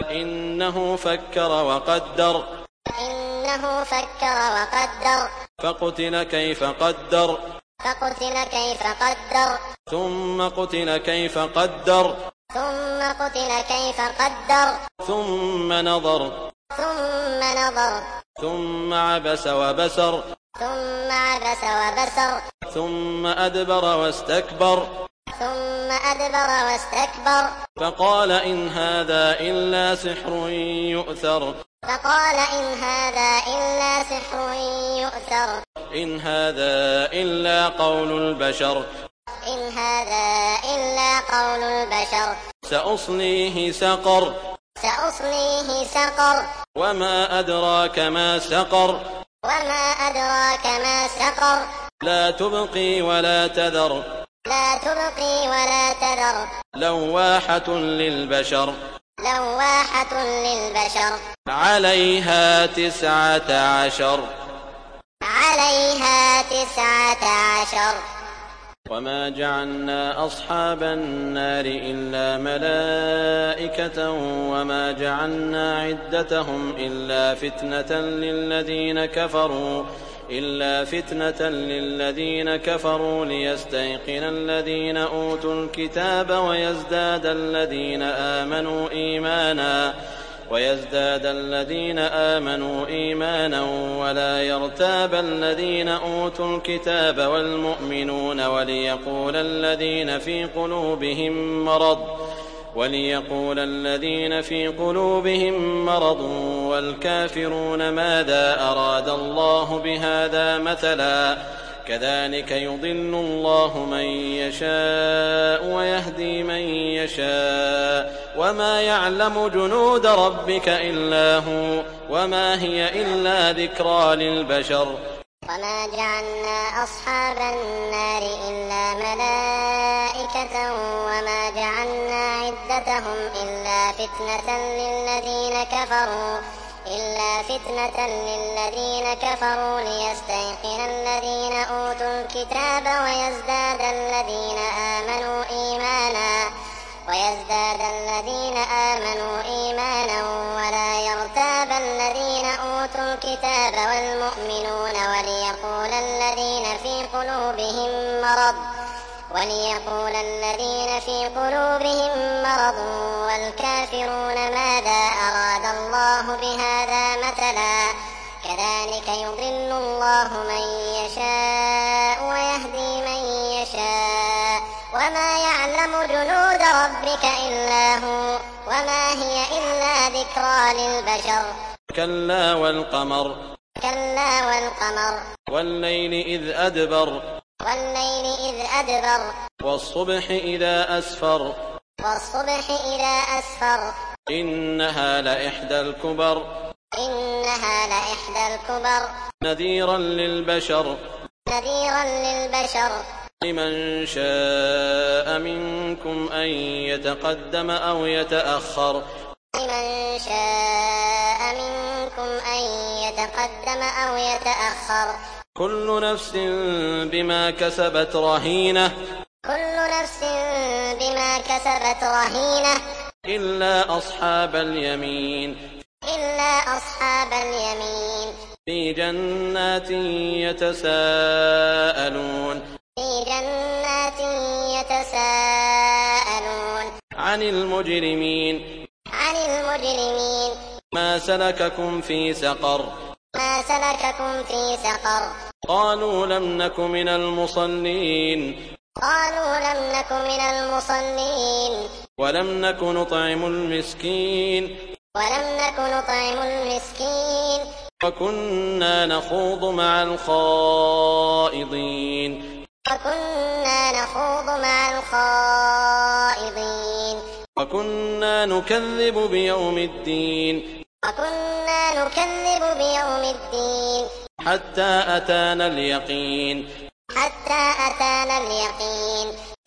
إنه فكر وقدر إنه فكر وقدر فقتل كيف قدر فقتل كيف قدر ثم قتل كيف قدر ثم قتل كيف قدر ثم نظر ثم نظر ثم عبس وبسر ثم عبس وبسر ثم أدبر واستكبر ثم أدبر واستكبر فقال إن هذا إلا سحر يؤثر فقال إن هذا إلا سحر يؤثر إن هذا إلا قول البشر إن هذا إلا قول البشر سأصليه سقر سأصليه سقر وما أدراك ما سقر وما أدراك ما سقر لا تبقي ولا تذر لا تبقي ولا تذر لواحة للبشر لواحة للبشر عليها 19 عليها 19 وما جعلنا أصحاب النار إلا ملائكة وما جعلنا عدتهم إلا فتنة للذين كفروا ليستيقن الذين أوتوا الكتاب ويزداد الذين آمنوا إيمانا ولا يرتاب الذين أوتوا الكتاب والمؤمنون وليقول الذين في قلوبهم مرض والكافرون ماذا أراد الله بهذا مثلا كذلك يضل الله من يشاء ويهدي من يشاء وما يعلم جنود ربك إلا هو وما هي إلا ذكرى للبشر وما جعلنا أصحاب النار إلا ملائكة وما جعلنا عدتهم إلا فتنة للذين كفروا ليستيقن الذين أوتوا الكتاب ويزداد الذين آمنوا إيمانا ولا يرتاب الذين أوتوا الكتاب والمؤمنون وليقول الذين في قلوبهم مرض والكافرون ماذا أراد الله بهذا مثلا كذلك يضل الله من يشاء ويهدي من يشاء وما يعلم جنود ربك إلا هو وما هي إلا ذكرى للبشر كلا والقمر والليل إذ أدبر والصبح إذا أسفر إنها لإحدى الكبر نذيرا للبشر لمن شاء منكم أن يتقدم أو يتأخر كل نفس بما كسبت رهينة إلا أصحاب اليمين في جنات يتساءلون عن المجرمين ما سلككم في سقر قالوا لم نك من المصلين ولم نك نطعم المسكين وكنا نخوض مع الخائضين وكنا نكذب بيوم الدين حتى أتانا اليقين